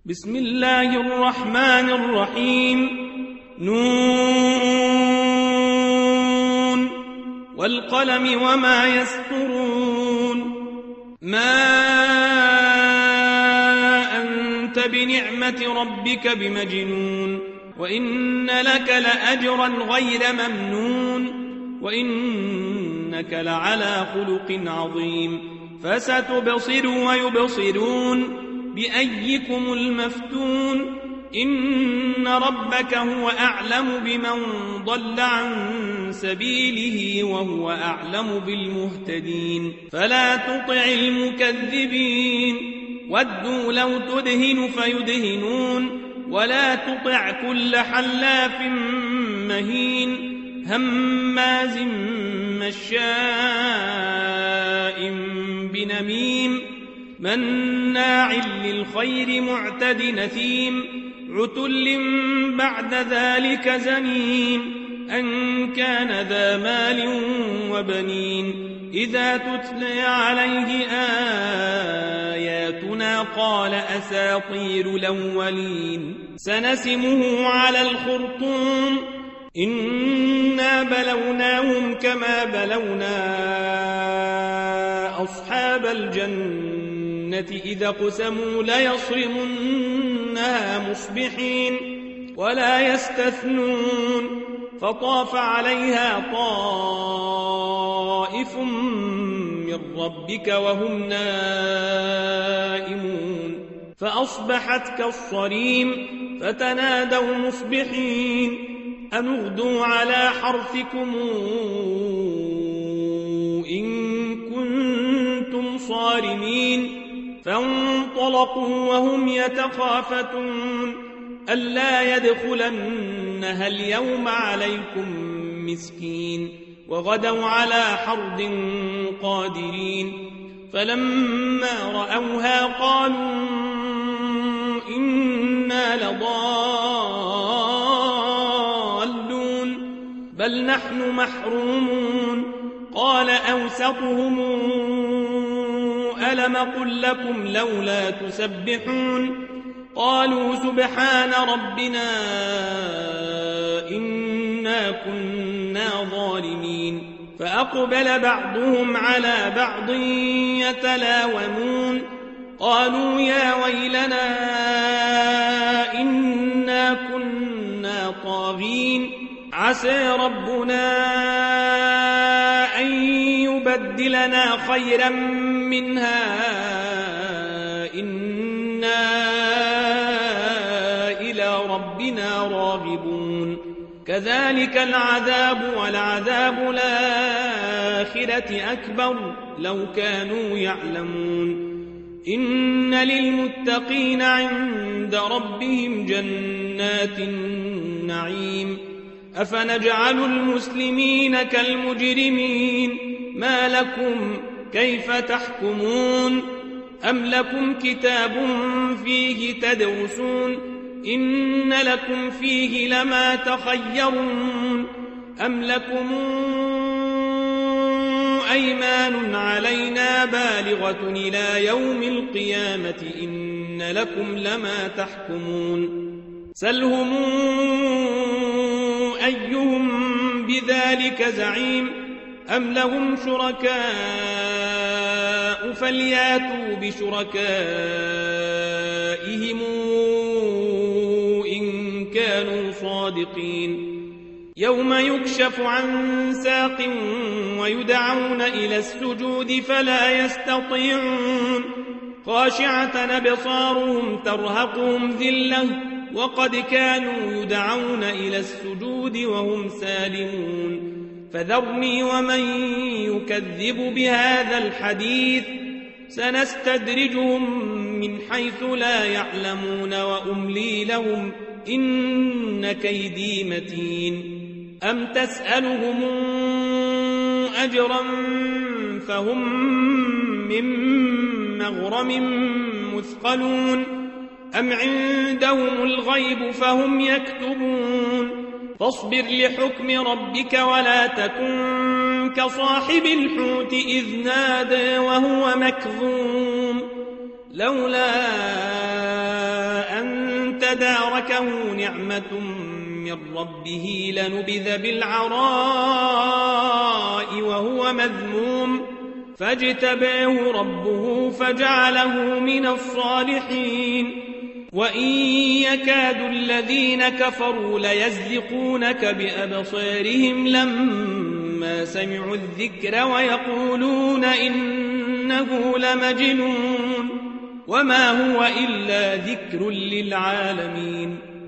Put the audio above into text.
بسم الله الرحمن الرحيم. نون والقلم وما يسطرون. ما أنت بنعمة ربك بمجنون، وإن لك لأجرا غير ممنون، وإنك لعلى خلق عظيم. فستبصر ويبصرون بأيكم المفتون. إن ربك هو أعلم بمن ضل عن سبيله وهو أعلم بالمهتدين. فلا تطع المكذبين، ودوا لو تدهن فيدهنون. ولا تطع كل حلاف مهين، هماز مشاء بنميم، مناع للخير معتد نثيم، عتل بعد ذلك زنيم، أن كان ذا مال وبنين. إذا تتلى عليه آياتنا قال أساطير الأولين. سنسمه على الخرطوم، إنا بلوناهم كما بلونا أصحاب الجنة إذا قسموا ليصرمنها مصبحين ولا يستثنون. فطاف عليها طائف من ربك وهم نائمون، فأصبحت كالصريم. فتنادوا مصبحين أن اغدوا على حرثكم إن كنتم صارمين. فانطلقوا وهم يتخافتون ألا يدخلنها اليوم عليكم مسكين، وغدوا على حرد قادرين. فلما رأوها قالوا إنا لضالون بل نحن محرومون. قال أوسطهم ألم قل لكم لولا تسبحون؟ قالوا سبحان ربنا إنا كنا ظالمين. فأقبل بعضهم على بعض يتلاومون قالوا يا ويلنا إنا كنا طاغين، عسى ربنا أن يبدلنا خيرا منها إنا إلى ربنا راغبون. كذلك العذاب ولعذاب الآخرة أكبر لو كانوا يعلمون. إن للمتقين عند ربهم جنات النعيم. أفنجعل المسلمين كالمجرمين؟ ما لكم كيف تحكمون؟ أم لكم كتاب فيه تدرسون؟ إن لكم فيه لما تخيرون. أم لكم أيمان علينا بالغة إلى يوم القيامة إن لكم لما تحكمون. سلهم أيهم بذلك زعيم. أم لهم شركاء فلياتوا بشركائهم إن كانوا صادقين. يوم يكشف عن ساق ويدعون إلى السجود فلا يستطيعون، خاشعة أبصارهم ترهقهم ذلة وقد كانوا يدعون إلى السجود وهم سالمون. فذرني ومن يكذب بهذا الحديث سنستدرجهم من حيث لا يعلمون وأملي لهم إن كيدي متين. أم تسألهم أجرا فهم من مغرم مثقلون، أم عندهم الغيب فهم يكتبون. فاصبر لحكم ربك ولا تكن كصاحب الحوت إذ نادى وهو مكظوم، لولا أن تداركه نعمة من ربه لنبذ بالعراء وهو مذموم فاجتباه ربه فجعله من الصالحين وإن يكاد الذين كفروا ليزلقونك بأبصارهم لما سمعوا الذكر ويقولون إنه لمجنون وما هو إلا ذكر للعالمين